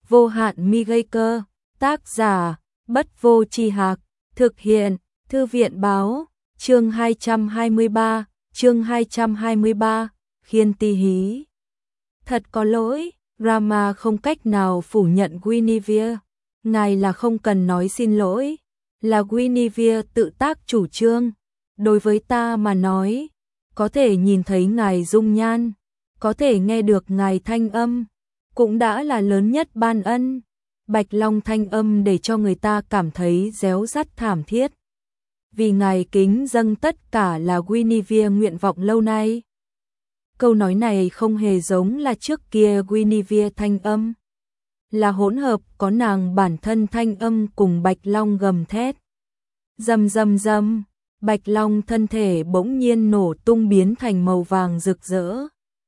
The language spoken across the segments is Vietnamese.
vô hạn mi gây cơ, tác giả, Bất Vô Tri Hạc, thực hiện, Thư viện báo, chương 223, Khiên Ti Hí. Thật có lỗi, Rama không cách nào phủ nhận Guinevere, ngài là không cần nói xin lỗi, là Guinevere tự tác chủ trương, đối với ta mà nói, có thể nhìn thấy ngài dung nhan, có thể nghe được ngài thanh âm, cũng đã là lớn nhất ban ân. Bạch Long thanh âm để cho người ta cảm thấy réo rắt thảm thiết. Vì ngài kính dâng tất cả là Guinevere nguyện vọng lâu nay. Câu nói này không hề giống là trước kia Guinevere thanh âm. Là hỗn hợp có nàng bản thân thanh âm cùng Bạch Long gầm thét. Rầm rầm rầm, Bạch Long thân thể bỗng nhiên nổ tung biến thành màu vàng rực rỡ.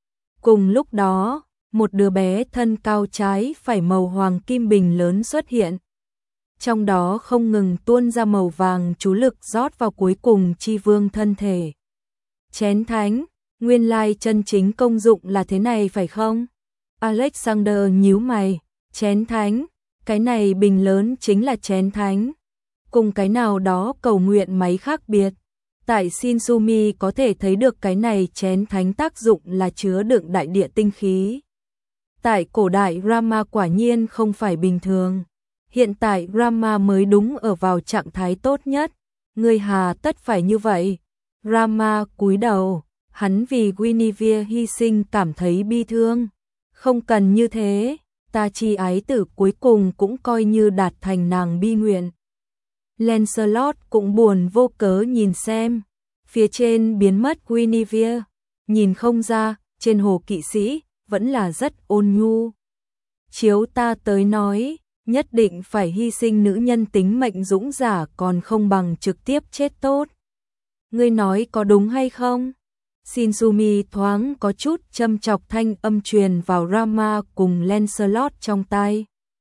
Cùng lúc đó, một đứa bé thân cao trái phải màu hoàng kim bình lớn xuất hiện. Trong đó không ngừng tuôn ra màu vàng chú lực rót vào cuối cùng chi vương thân thể. Chén thánh, nguyên lai chân chính công dụng là thế này phải không? Alexander nhíu mày, chén thánh, cái này bình lớn chính là chén thánh. Cùng cái nào đó cầu nguyện máy khác biệt. Tại Shinsumi có thể thấy được cái này chén thánh tác dụng là chứa đựng đại địa tinh khí. Tại cổ đại Rama quả nhiên không phải bình thường. Hiện tại Rama mới đúng ở vào trạng thái tốt nhất. Người hà tất phải như vậy. Rama cúi đầu, hắn vì Guinevere hy sinh cảm thấy bi thương. Không cần như thế, ta chi ái tử cuối cùng cũng coi như đạt thành nàng bi nguyện. Lancelot cũng buồn vô cớ nhìn xem. Phía trên biến mất Guinevere, nhìn không ra, trên hồ kỵ sĩ, vẫn là rất ôn nhu. Chiếu ta tới nói, nhất định phải hy sinh nữ nhân tính mệnh dũng giả còn không bằng trực tiếp chết tốt. Ngươi nói có đúng hay không? Shinsumi thoáng có chút châm chọc thanh âm truyền vào Rama cùng Lancelot trong tai.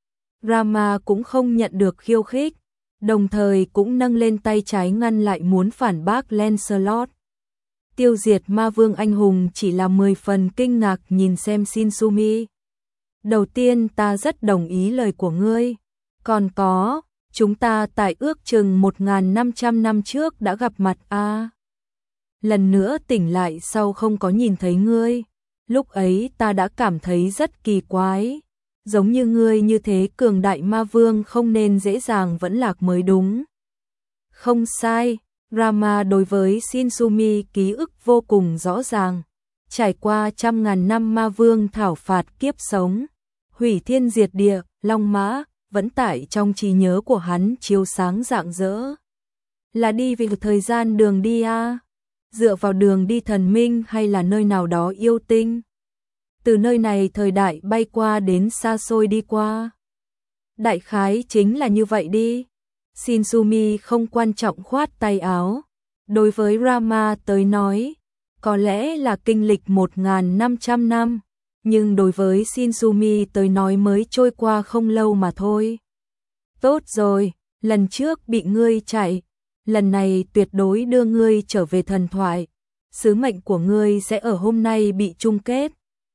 Rama cũng không nhận được khiêu khích, đồng thời cũng nâng lên tay trái ngăn lại muốn phản bác Lancelot. Tiêu diệt ma vương anh hùng chỉ là 10 phần kinh ngạc nhìn xem Shinsumi. Đầu tiên ta rất đồng ý lời của ngươi. Còn có, chúng ta tại ước chừng 1.500 năm trước đã gặp mặt a. Lần nữa tỉnh lại sau không có nhìn thấy ngươi. Lúc ấy ta đã cảm thấy rất kỳ quái. Giống như ngươi như thế cường đại ma vương không nên dễ dàng vẫn lạc mới đúng. Không sai, Rama đối với Shinsumi ký ức vô cùng rõ ràng. Trải qua trăm ngàn năm ma vương thảo phạt kiếp sống, hủy thiên diệt địa, long mã, vẫn tại trong trí nhớ của hắn chiếu sáng rạng rỡ. Là đi vì thời gian đường đi a? Dựa vào đường đi thần minh hay là nơi nào đó yêu tinh? Từ nơi này thời đại bay qua đến xa xôi đi qua. Đại khái chính là như vậy đi. Shinsumi không quan trọng khoát tay áo. Đối với Rama tới nói, có lẽ là kinh lịch 1.500 năm, nhưng đối với Shinsumi tới nói mới trôi qua không lâu mà thôi. Tốt rồi, lần trước bị ngươi chạy, lần này tuyệt đối đưa ngươi trở về thần thoại. Sứ mệnh của ngươi sẽ ở hôm nay bị chung kết.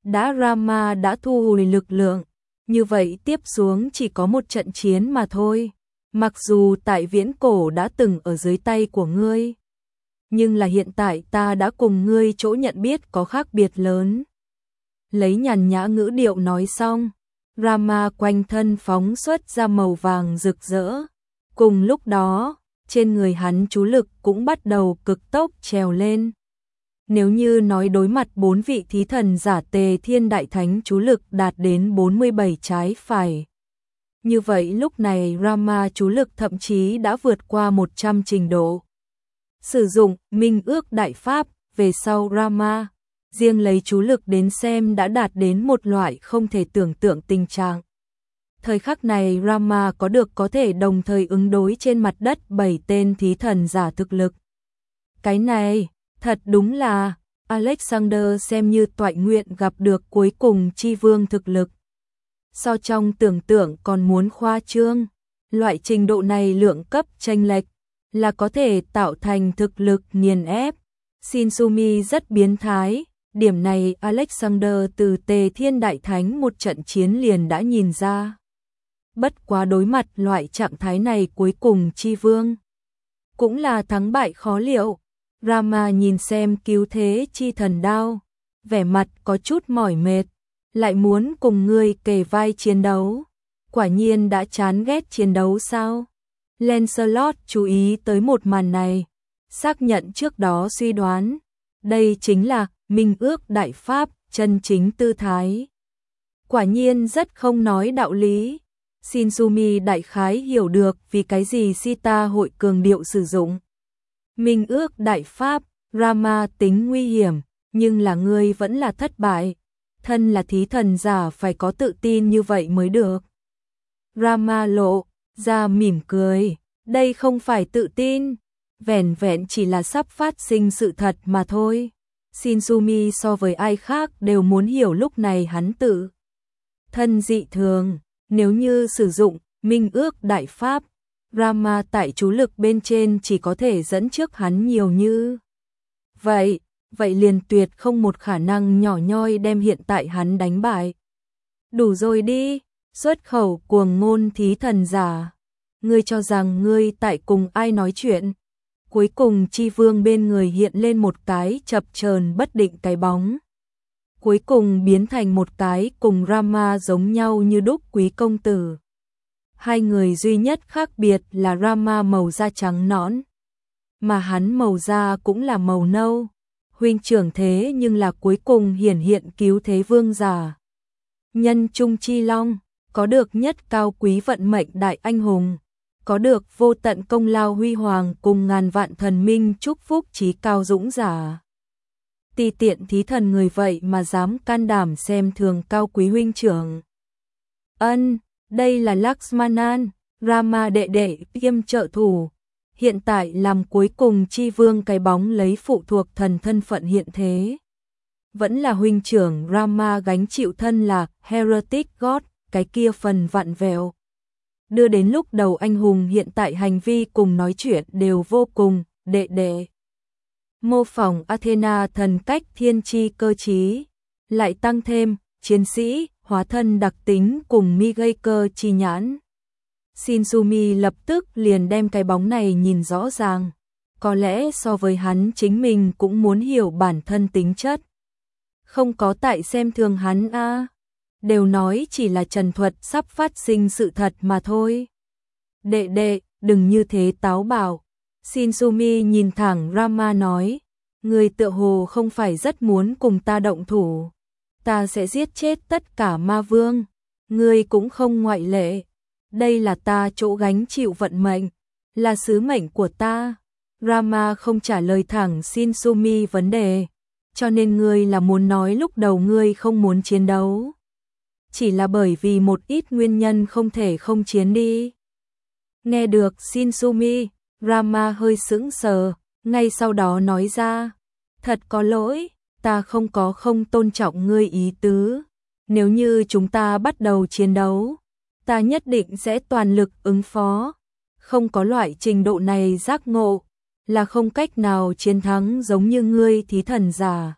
Rama đã thu hồi lực lượng, như vậy tiếp xuống chỉ có một trận chiến mà thôi. Mặc dù tại viễn cổ đã từng ở dưới tay của ngươi, nhưng là hiện tại ta đã cùng ngươi chỗ nhận biết có khác biệt lớn. Lấy nhàn nhã ngữ điệu nói xong, Rama quanh thân phóng xuất ra màu vàng rực rỡ. Cùng lúc đó, trên người hắn chú lực cũng bắt đầu cực tốc trèo lên. Nếu như nói đối mặt 4 vị thí thần giả Tề Thiên Đại Thánh chú lực đạt đến 47 trái phải. Như vậy lúc này Rama chú lực thậm chí đã vượt qua 100 trình độ. Sử dụng Minh Ước Đại Pháp, về sau Rama, riêng lấy chú lực đến xem đã đạt đến một loại không thể tưởng tượng tình trạng. Thời khắc này Rama có thể đồng thời ứng đối trên mặt đất 7 tên thí thần giả thực lực. Cái này, thật đúng là, Alexander xem như toại nguyện gặp được cuối cùng chi vương thực lực. So trong tưởng tượng còn muốn khoa trương, loại trình độ này lượng cấp chênh lệch là có thể tạo thành thực lực nghiền ép. Shinsumi rất biến thái, điểm này Alexander từ Tề Thiên Đại Thánh một trận chiến liền đã nhìn ra. Bất quá đối mặt loại trạng thái này cuối cùng Chi Vương cũng là thắng bại khó liệu. Rama nhìn xem cứu thế chi thần đao, vẻ mặt có chút mỏi mệt, lại muốn cùng ngươi kề vai chiến đấu. Quả nhiên đã chán ghét chiến đấu sao? Lancelot chú ý tới một màn này, xác nhận trước đó suy đoán, đây chính là minh ước đại pháp, chân chính tư thái. Quả nhiên rất không nói đạo lý. Shinsumi đại khái hiểu được vì cái gì Sita hội cường điệu sử dụng minh ước đại pháp. Rama tính nguy hiểm, nhưng là ngươi vẫn là thất bại. Thân là thí thần giả phải có tự tin như vậy mới được. Rama lộ ra mỉm cười, đây không phải tự tin, vẻn vẹn chỉ là sắp phát sinh sự thật mà thôi. Shinsumi so với ai khác đều muốn hiểu lúc này hắn tự thân dị thường. Nếu như sử dụng minh ước đại pháp, Rama tại chú lực bên trên chỉ có thể dẫn trước hắn nhiều như vậy liền tuyệt không một khả năng nhỏ nhoi đem hiện tại hắn đánh bại. Đủ rồi đi, xuất khẩu cuồng ngôn thí thần giả. Ngươi cho rằng ngươi tại cùng ai nói chuyện? Cuối cùng Chi Vương bên người hiện lên một cái chập chờn bất định cái bóng. Cuối cùng biến thành một cái cùng Rama giống nhau như đúc quý công tử. Hai người duy nhất khác biệt là Rama màu da trắng nõn, mà hắn màu da cũng là màu nâu. Huynh trưởng thế nhưng là cuối cùng hiển hiện cứu thế vương giả. Nhân trung chi long, có được nhất cao quý vận mệnh đại anh hùng, có được vô tận công lao huy hoàng cùng ngàn vạn thần minh chúc phúc chí cao dũng giả. Ti tiện thí thần người vậy mà dám can đảm xem thường cao quý huynh trưởng. Đây là Lakshmanan, Rama đệ đệ kiêm trợ thủ. Hiện tại làm cuối cùng Chi Vương cái bóng lấy phụ thuộc thần thân phận hiện thế. Vẫn là huynh trưởng Rama gánh chịu thân là Heretic God, cái kia phần vặn vẹo. Đưa đến lúc đầu anh hùng hiện tại hành vi cùng nói chuyện đều vô cùng, đệ đệ. Mô phỏng Athena thần cách thiên chi cơ trí, lại tăng thêm chiến sĩ, hóa thân đặc tính cùng mi gây cơ chi nhãn. Shinsumi lập tức liền đem cái bóng này nhìn rõ ràng, có lẽ so với hắn chính mình cũng muốn hiểu bản thân tính chất. Không có tại xem thường hắn a, đều nói chỉ là trần thuật sắp phát sinh sự thật mà thôi. Đệ đệ, đừng như thế táo bạo. Shinsumi nhìn thẳng Rama nói, người tựa hồ không phải rất muốn cùng ta động thủ. Ta sẽ giết chết tất cả ma vương, ngươi cũng không ngoại lệ. Đây là ta chỗ gánh chịu vận mệnh, là sứ mệnh của ta. Rama không trả lời thẳng Shinsumi vấn đề, cho nên ngươi là muốn nói lúc đầu ngươi không muốn chiến đấu. Chỉ là bởi vì một ít nguyên nhân không thể không chiến đi. Nghe được Shinsumi, Rama hơi sững sờ, ngay sau đó nói ra, thật có lỗi, ta không có không tôn trọng ngươi ý tứ. Nếu như chúng ta bắt đầu chiến đấu, ta nhất định sẽ toàn lực ứng phó. Không có loại trình độ này giác ngộ, là không cách nào chiến thắng giống như ngươi thí thần giả.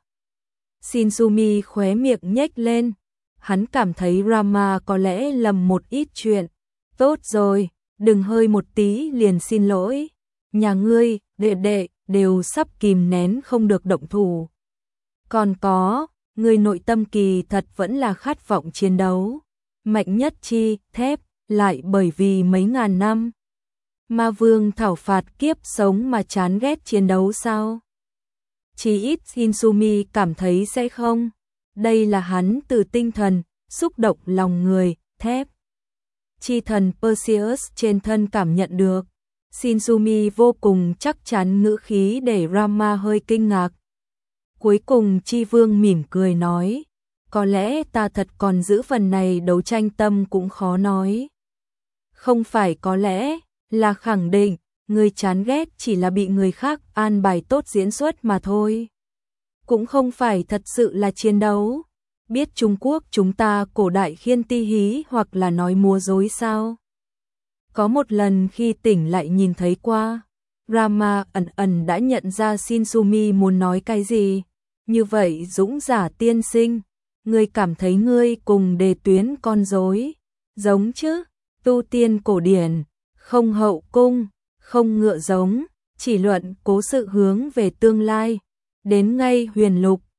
Shinsumi khóe miệng nhếch lên, hắn cảm thấy Rama có lẽ lầm một ít chuyện. Tốt rồi, đừng hơi một tí liền xin lỗi. Nhà ngươi, đệ đệ, đều sắp kìm nén không được động thủ. Còn có, người nội tâm kỳ thật vẫn là khát vọng chiến đấu. Mạnh nhất chi, thép, lại bởi vì mấy ngàn năm ma vương thảo phạt kiếp sống mà chán ghét chiến đấu sao? Chỉ ít Shinsumi cảm thấy sẽ không. Đây là hắn từ tinh thần, xúc động lòng người, thép. Chi thần Perseus trên thân cảm nhận được. Shinsumi vô cùng chắc chắn ngữ khí để Rama hơi kinh ngạc. Cuối cùng Chi Vương mỉm cười nói, có lẽ ta thật còn giữ phần này đấu tranh tâm cũng khó nói. Không phải có lẽ, là khẳng định, người chán ghét chỉ là bị người khác an bài tốt diễn xuất mà thôi. Cũng không phải thật sự là chiến đấu. Biết Trung Quốc chúng ta cổ đại khiên ti hí hoặc là nói múa rối sao? Có một lần khi tỉnh lại nhìn thấy qua, Rama ẩn đã nhận ra Shinsumi muốn nói cái gì. Như vậy dũng giả tiên sinh, ngươi cảm thấy ngươi cùng đề tuyến con rối giống chứ? tu tiên cổ điển, không hậu cung, không ngựa giống, chỉ luận cố sự hướng về tương lai. Đến ngay huyền lục,